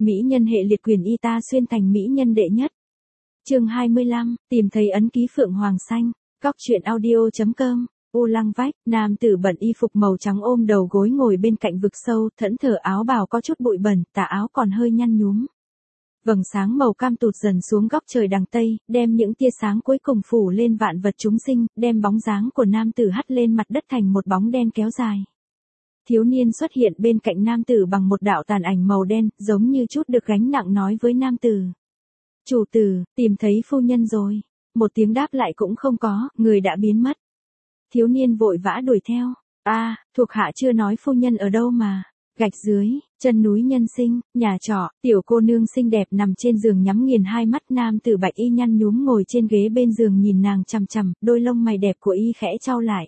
Mỹ nhân hệ liệt quyền y ta xuyên thành mỹ nhân đệ nhất. Chương 25, tìm thấy ấn ký phượng hoàng xanh. Góc truyện audio.com. Ô Lăng Vách, nam tử bận y phục màu trắng ôm đầu gối ngồi bên cạnh vực sâu, thẫn thờ áo bào có chút bụi bẩn, tà áo còn hơi nhăn nhúm. Vầng sáng màu cam tụt dần xuống góc trời đằng tây, đem những tia sáng cuối cùng phủ lên vạn vật chúng sinh, đem bóng dáng của nam tử hắt lên mặt đất thành một bóng đen kéo dài. Thiếu niên xuất hiện bên cạnh nam tử bằng một đạo tàn ảnh màu đen, giống như chút được gánh nặng nói với nam tử. Chủ tử, tìm thấy phu nhân rồi. Một tiếng đáp lại cũng không có, người đã biến mất. Thiếu niên vội vã đuổi theo. Thuộc hạ chưa nói phu nhân ở đâu mà. Gạch dưới, chân núi nhân sinh, nhà trọ, tiểu cô nương xinh đẹp nằm trên giường nhắm nghiền hai mắt, nam tử bạch y nhăn nhúm ngồi trên ghế bên giường nhìn nàng chằm chằm, đôi lông mày đẹp của y khẽ chau lại.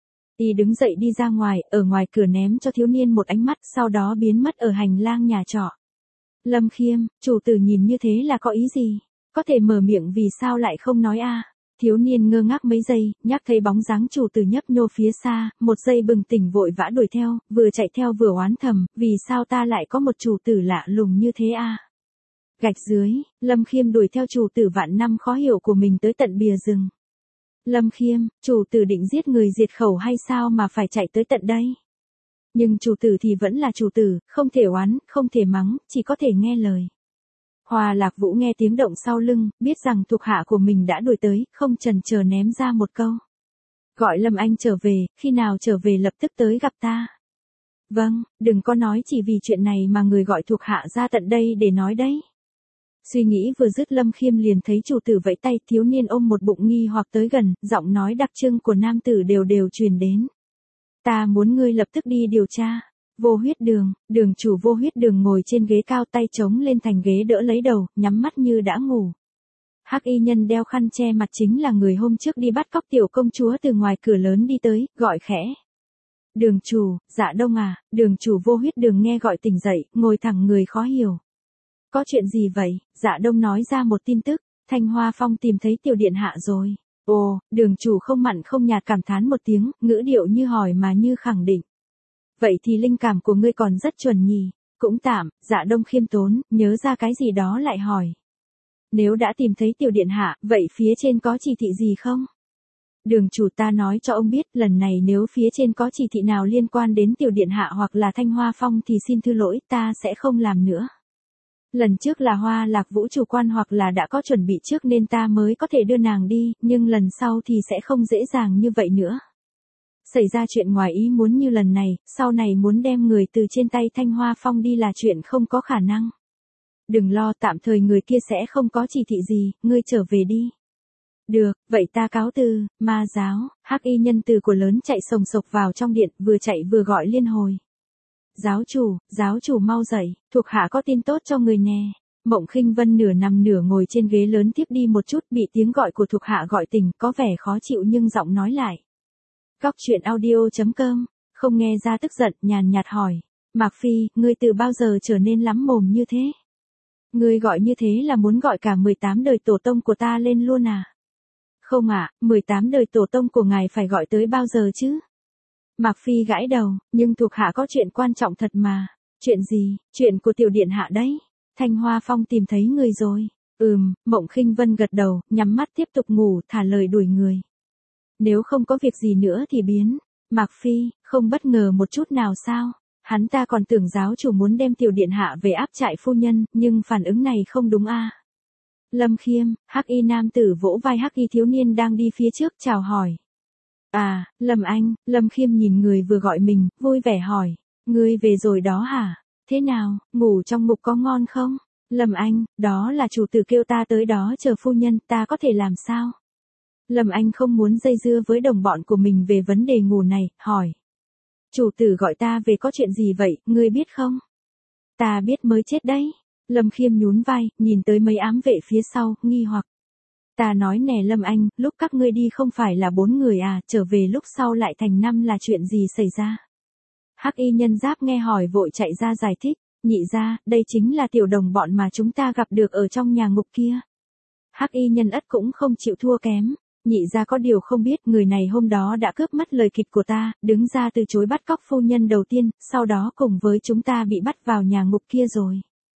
Y đứng dậy đi ra ngoài, ở ngoài cửa ném cho thiếu niên một ánh mắt, sau đó biến mất ở hành lang nhà trọ. Lâm Khiêm, chủ tử nhìn như thế là có ý gì? Có thể mở miệng vì sao lại không nói a? Thiếu niên ngơ ngác mấy giây, nhắc thấy bóng dáng chủ tử nhấp nhô phía xa, một giây bừng tỉnh vội vã đuổi theo, vừa chạy theo vừa oán thầm, vì sao ta lại có một chủ tử lạ lùng như thế a? Gạch dưới, Lâm Khiêm đuổi theo chủ tử vạn năm khó hiểu của mình tới tận bìa rừng. Lâm Khiêm, chủ tử định giết người diệt khẩu hay sao mà phải chạy tới tận đây? Nhưng chủ tử thì vẫn là chủ tử, không thể oán, không thể mắng, chỉ có thể nghe lời. Hoa Lạc Vũ nghe tiếng động sau lưng, biết rằng thuộc hạ của mình đã đuổi tới, không chần chờ ném ra một câu. Gọi Lâm Anh trở về, khi nào trở về lập tức tới gặp ta. Vâng, đừng có nói chỉ vì chuyện này mà người gọi thuộc hạ ra tận đây để nói đấy. Suy nghĩ vừa dứt Lâm Khiêm liền thấy chủ tử vẫy tay, thiếu niên ôm một bụng nghi hoặc tới gần, giọng nói đặc trưng của nam tử đều đều truyền đến. Ta muốn ngươi lập tức đi điều tra. Vô Huyết Đường, đường chủ Vô Huyết Đường ngồi trên ghế cao, tay chống lên thành ghế đỡ lấy đầu, nhắm mắt như đã ngủ. Hắc y nhân đeo khăn che mặt chính là người hôm trước đi bắt cóc tiểu công chúa từ ngoài cửa lớn đi tới, gọi khẽ. Đường chủ, Dạ Đông à? Đường chủ Vô Huyết Đường nghe gọi tỉnh dậy, ngồi thẳng người khó hiểu. Có chuyện gì vậy? Dạ Đông nói ra một tin tức, Thanh Hoa Phong tìm thấy tiểu điện hạ rồi. Ồ, đường chủ không mặn không nhạt cảm thán một tiếng, ngữ điệu như hỏi mà như khẳng định. Vậy thì linh cảm của ngươi còn rất chuẩn nhỉ. Cũng tạm. Dạ Đông khiêm tốn, nhớ ra cái gì đó lại hỏi. Nếu đã tìm thấy tiểu điện hạ, vậy phía trên có chỉ thị gì không? Đường chủ, ta nói cho ông biết, lần này nếu phía trên có chỉ thị nào liên quan đến tiểu điện hạ hoặc là Thanh Hoa Phong thì xin thứ lỗi, ta sẽ không làm nữa. Lần trước là Hoa Lạc Vũ chủ quan hoặc là đã có chuẩn bị trước nên ta mới có thể đưa nàng đi, nhưng lần sau thì sẽ không dễ dàng như vậy nữa. Xảy ra chuyện ngoài ý muốn như lần này, sau này muốn đem người từ trên tay Thanh Hoa Phong đi là chuyện không có khả năng. Đừng lo, tạm thời người kia sẽ không có chỉ thị gì, ngươi trở về đi. Được, vậy ta cáo từ. Ma giáo. Hắc y nhân từ của lớn chạy sồng sộc vào trong điện, vừa chạy vừa gọi liên hồi. Giáo chủ mau dậy, thuộc hạ có tin tốt cho người nè. Mộng Khinh Vân nửa nằm nửa ngồi trên ghế lớn tiếp đi một chút, bị tiếng gọi của thuộc hạ gọi tỉnh, có vẻ khó chịu nhưng giọng nói lại. Góc truyện audio.com, không nghe ra tức giận, nhàn nhạt hỏi. Mạc Phi, ngươi từ bao giờ trở nên lắm mồm như thế? Ngươi gọi như thế là muốn gọi cả 18 đời tổ tông của ta lên luôn à? Không ạ, 18 đời tổ tông của ngài phải gọi tới bao giờ chứ? Mạc Phi gãi đầu, nhưng thuộc hạ có chuyện quan trọng thật mà. Chuyện gì? Chuyện của tiểu điện hạ đấy. Thanh Hoa Phong tìm thấy người rồi. Mộng Khinh Vân gật đầu, nhắm mắt tiếp tục ngủ, thả lời đuổi người. Nếu không có việc gì nữa thì biến. Mạc Phi, không bất ngờ một chút nào sao? Hắn ta còn tưởng giáo chủ muốn đem tiểu điện hạ về áp trại phu nhân, nhưng phản ứng này không đúng a. Lâm Khiêm, hắc y nam tử vỗ vai hắc y thiếu niên đang đi phía trước chào hỏi. Lâm Anh. Lâm Khiêm nhìn người vừa gọi mình, vui vẻ hỏi. Ngươi về rồi đó hả? Thế nào, ngủ trong ngục có ngon không? Lâm Anh, đó là chủ tử kêu ta tới đó chờ phu nhân, ta có thể làm sao? Lâm Anh không muốn dây dưa với đồng bọn của mình về vấn đề ngủ này, hỏi. Chủ tử gọi ta về có chuyện gì vậy, ngươi biết không? Ta biết mới chết đấy. Lâm Khiêm nhún vai, nhìn tới mấy ám vệ phía sau, nghi hoặc. Ta nói nè Lâm Anh, lúc các ngươi đi không phải là 4 người à, trở về lúc sau lại thành 5 là chuyện gì xảy ra? Hắc y nhân giáp nghe hỏi vội chạy ra giải thích. Nhị ra, đây chính là tiểu đồng bọn mà chúng ta gặp được ở trong nhà ngục kia. Hắc y nhân ất cũng không chịu thua kém. Nhị ra có điều không biết, người này hôm đó đã cướp mất lời kịch của ta, đứng ra từ chối bắt cóc phu nhân đầu tiên, sau đó cùng với chúng ta bị bắt vào nhà ngục kia rồi.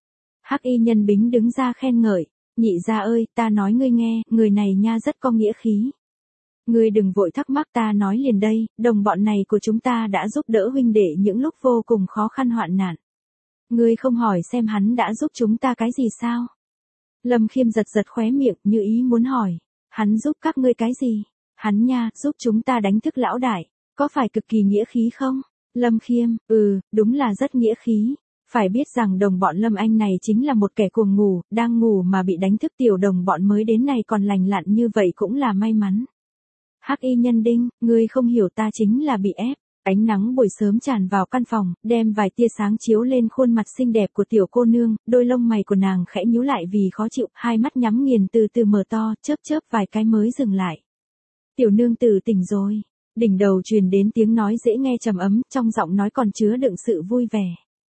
Hắc y nhân bính đứng ra khen ngợi, nhị gia ơi, ta nói ngươi nghe, người này nha rất có nghĩa khí. Ngươi đừng vội thắc mắc, ta nói liền đây, đồng bọn này của chúng ta đã giúp đỡ huynh đệ những lúc vô cùng khó khăn hoạn nạn. Ngươi không hỏi xem hắn đã giúp chúng ta cái gì sao? Lâm Khiêm giật giật khóe miệng như ý muốn hỏi, hắn giúp các ngươi cái gì? Hắn nha, giúp chúng ta đánh thức lão đại, có phải cực kỳ nghĩa khí không? Lâm Khiêm, đúng là rất nghĩa khí. Phải biết rằng đồng bọn Lâm Anh này chính là một kẻ cuồng ngủ, đang ngủ mà bị đánh thức, tiểu đồng bọn mới đến này còn lành lặn như vậy cũng là may mắn. Hắc y nhân đinh, ngươi không hiểu, ta chính là bị ép. Ánh nắng buổi sớm tràn vào căn phòng, đem vài tia sáng chiếu lên khuôn mặt xinh đẹp của tiểu cô nương, đôi lông mày của nàng khẽ nhíu lại vì khó chịu, hai mắt nhắm nghiền từ từ mở to, chớp chớp vài cái mới dừng lại. Tiểu nương tử tỉnh rồi. Đỉnh đầu truyền đến tiếng nói dễ nghe trầm ấm, trong giọng nói còn chứa đựng sự vui vẻ.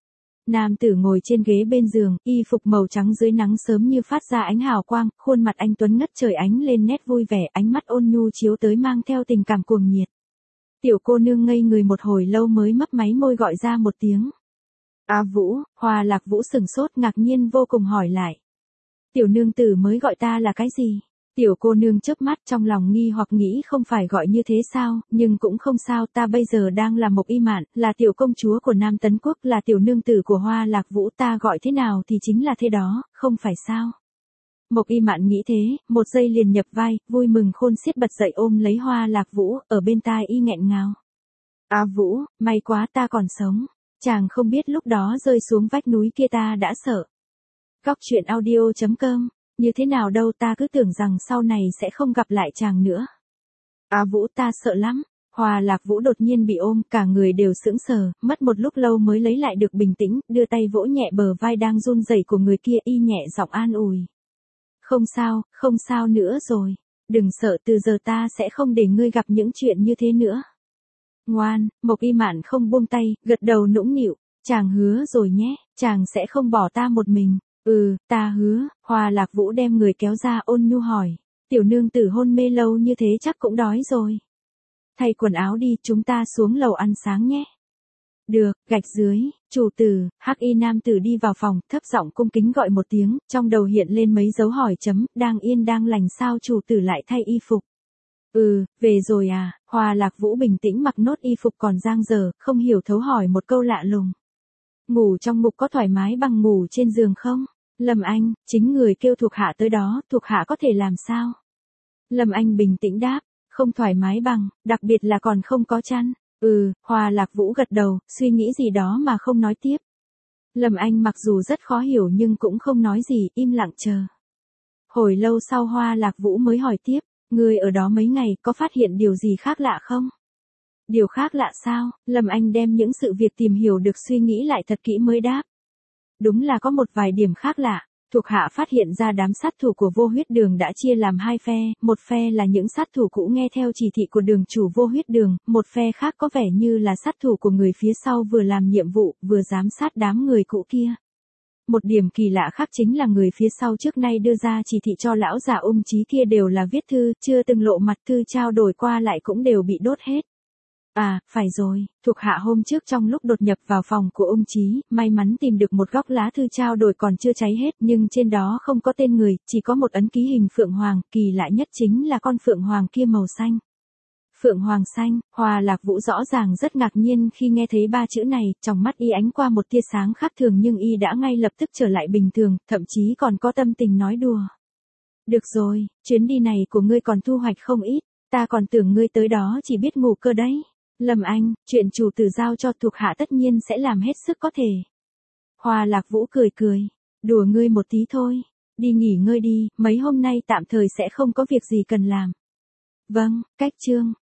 Nam tử ngồi trên ghế bên giường, y phục màu trắng dưới nắng sớm như phát ra ánh hào quang, khuôn mặt anh tuấn ngất trời ánh lên nét vui vẻ, ánh mắt ôn nhu chiếu tới mang theo tình cảm cuồng nhiệt. Tiểu cô nương ngây người một hồi lâu mới mấp máy môi gọi ra một tiếng. A Vũ. Hoa Lạc Vũ sừng sốt ngạc nhiên vô cùng hỏi lại. Tiểu nương tử mới gọi ta là cái gì? Tiểu cô nương chớp mắt trong lòng nghi hoặc nghĩ không phải gọi như thế sao, nhưng cũng không sao, ta bây giờ đang là Mộc Y Mạn, là tiểu công chúa của Nam Tấn Quốc, là tiểu nương tử của Hoa Lạc Vũ, ta gọi thế nào thì chính là thế đó, không phải sao? Mộc Y Mạn nghĩ thế, một giây liền nhập vai, vui mừng khôn xiết bật dậy ôm lấy Hoa Lạc Vũ, ở bên tai y nghẹn ngào. A Vũ, may quá ta còn sống, chàng không biết lúc đó rơi xuống vách núi kia ta đã sợ. Góc truyện audio.com. Như thế nào đâu, ta cứ tưởng rằng sau này sẽ không gặp lại chàng nữa. A Vũ, ta sợ lắm. Hoa Lạc Vũ đột nhiên bị ôm, cả người đều sững sờ, mất một lúc lâu mới lấy lại được bình tĩnh, đưa tay vỗ nhẹ bờ vai đang run rẩy của người kia, y nhẹ giọng an ủi. Không sao nữa rồi. Đừng sợ, từ giờ ta sẽ không để ngươi gặp những chuyện như thế nữa. Ngoan. Mộc Y Mạn không buông tay, gật đầu nũng nịu. Chàng hứa rồi nhé, chàng sẽ không bỏ ta một mình. Ta hứa. Hoa Lạc Vũ đem người kéo ra ôn nhu hỏi. Tiểu nương tử hôn mê lâu như thế chắc cũng đói rồi. Thay quần áo đi, chúng ta xuống lầu ăn sáng nhé. Được. Gạch dưới. Chủ tử. Hắc y nam tử đi vào phòng, thấp giọng cung kính gọi một tiếng, trong đầu hiện lên mấy dấu hỏi chấm, đang yên đang lành sao chủ tử lại thay y phục. Về rồi à? Hoa Lạc Vũ bình tĩnh mặc nốt y phục còn dang dở, không hiểu thấu hỏi một câu lạ lùng. Ngủ trong ngục có thoải mái bằng ngủ trên giường không? Lâm Anh, chính người kêu thuộc hạ tới đó, thuộc hạ có thể làm sao? Lâm Anh bình tĩnh đáp, không thoải mái bằng, đặc biệt là còn không có chăn. Hoa Lạc Vũ gật đầu, suy nghĩ gì đó mà không nói tiếp. Lâm Anh mặc dù rất khó hiểu nhưng cũng không nói gì, im lặng chờ. Hồi lâu sau Hoa Lạc Vũ mới hỏi tiếp, ngươi ở đó mấy ngày có phát hiện điều gì khác lạ không? Điều khác lạ sao? Lâm Anh đem những sự việc tìm hiểu được suy nghĩ lại thật kỹ mới đáp. Đúng là có một vài điểm khác lạ. Thuộc hạ phát hiện ra đám sát thủ của Vô Huyết Đường đã chia làm hai phe, một phe là những sát thủ cũ nghe theo chỉ thị của đường chủ Vô Huyết Đường, một phe khác có vẻ như là sát thủ của người phía sau vừa làm nhiệm vụ, vừa giám sát đám người cũ kia. Một điểm kỳ lạ khác chính là người phía sau trước nay đưa ra chỉ thị cho lão già Chí kia đều là viết thư, chưa từng lộ mặt, thư trao đổi qua lại cũng đều bị đốt hết. À, phải rồi, thuộc hạ hôm trước trong lúc đột nhập vào phòng của Chí, may mắn tìm được một góc lá thư trao đổi còn chưa cháy hết, nhưng trên đó không có tên người, chỉ có một ấn ký hình phượng hoàng, kỳ lạ nhất chính là con phượng hoàng kia màu xanh. Phượng hoàng xanh. Hoa Lạc Vũ rõ ràng rất ngạc nhiên khi nghe thấy ba chữ này, trong mắt y ánh qua một tia sáng khác thường nhưng y đã ngay lập tức trở lại bình thường, thậm chí còn có tâm tình nói đùa. Được rồi, chuyến đi này của ngươi còn thu hoạch không ít, ta còn tưởng ngươi tới đó chỉ biết ngủ cơ đấy. Lâm Anh, chuyện chủ tử giao cho thuộc hạ tất nhiên sẽ làm hết sức có thể. Hoa Lạc Vũ cười cười, đùa ngươi một tí thôi, đi nghỉ ngơi đi, mấy hôm nay tạm thời sẽ không có việc gì cần làm. Vâng, cách chương.